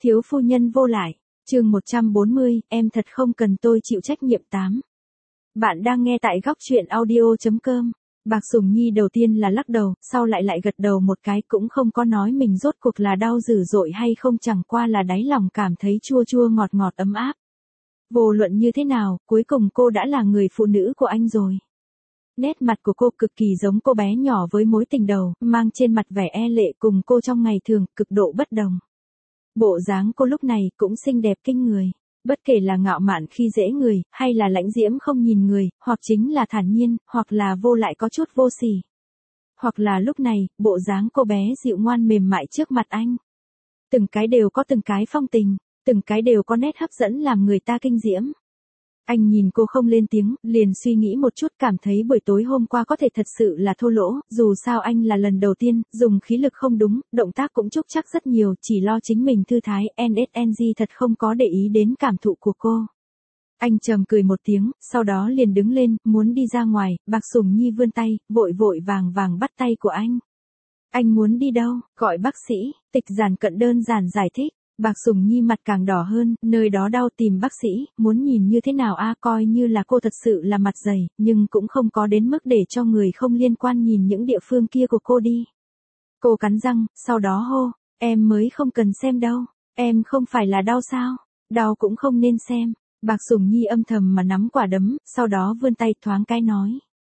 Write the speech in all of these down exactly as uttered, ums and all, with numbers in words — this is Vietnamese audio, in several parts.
Thiếu phu nhân vô lại, chương một trăm bốn mươi, em thật không cần tôi chịu trách nhiệm tám. Bạn đang nghe tại góc truyện audio chấm com. Bạc Sùng Nhi đầu tiên là lắc đầu, sau lại lại gật đầu một cái, cũng không có nói mình rốt cuộc là đau dữ dội hay không, chẳng qua là đáy lòng cảm thấy chua chua ngọt ngọt ấm áp. Vô luận như thế nào, cuối cùng cô đã là người phụ nữ của anh rồi. Nét mặt của cô cực kỳ giống cô bé nhỏ với mối tình đầu, mang trên mặt vẻ e lệ cùng cô trong ngày thường, cực độ bất đồng. Bộ dáng cô lúc này cũng xinh đẹp kinh người. Bất kể là ngạo mạn khi dễ người, hay là lãnh diễm không nhìn người, hoặc chính là thản nhiên, hoặc là vô lại có chút vô sỉ. Hoặc là lúc này, bộ dáng cô bé dịu ngoan mềm mại trước mặt anh. Từng cái đều có từng cái phong tình, từng cái đều có nét hấp dẫn làm người ta kinh diễm. Anh nhìn cô không lên tiếng, liền suy nghĩ một chút, cảm thấy buổi tối hôm qua có thể thật sự là thô lỗ, dù sao anh là lần đầu tiên, dùng khí lực không đúng, động tác cũng trúc chắc rất nhiều, chỉ lo chính mình thư thái, en ét en giê thật không có để ý đến cảm thụ của cô. Anh trầm cười một tiếng, sau đó liền đứng lên, muốn đi ra ngoài, Bạc Sùng Nhi vươn tay, vội vội vàng vàng bắt tay của anh. Anh muốn đi đâu, gọi bác sĩ, Tịch Giản Cận đơn giản giải thích. Bạc Sùng Nhi mặt càng đỏ hơn, nơi đó đau tìm bác sĩ, muốn nhìn như thế nào a, coi như là cô thật sự là mặt dày, nhưng cũng không có đến mức để cho người không liên quan nhìn những địa phương kia của cô đi. Cô cắn răng, sau đó hô, em mới không cần xem đâu, em không phải là đau sao, đau cũng không nên xem. Bạc Sùng Nhi âm thầm mà nắm quả đấm, sau đó vươn tay thoáng cái nói.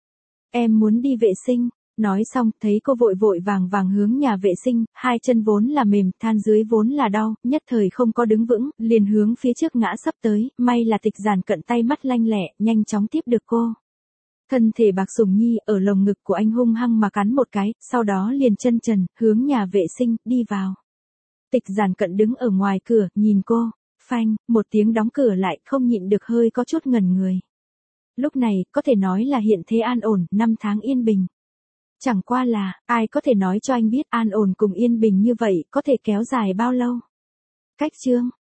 Em muốn đi vệ sinh. Nói xong, thấy cô vội vội vàng vàng hướng nhà vệ sinh, hai chân vốn là mềm, than dưới vốn là đau, nhất thời không có đứng vững, liền hướng phía trước ngã sấp tới, may là Tịch Giản Cận tay mắt lanh lẹ, nhanh chóng tiếp được cô. Thân thể Bạc Sùng Nhi ở lồng ngực của anh hung hăng mà cắn một cái, sau đó liền chân trần, hướng nhà vệ sinh, đi vào. Tịch Giản Cận đứng ở ngoài cửa, nhìn cô, phanh, một tiếng đóng cửa lại, không nhịn được hơi có chút ngẩn người. Lúc này, có thể nói là hiện thế an ổn, năm tháng yên bình. Chẳng qua là, ai có thể nói cho anh biết an ổn cùng yên bình như vậy có thể kéo dài bao lâu? Cách chương,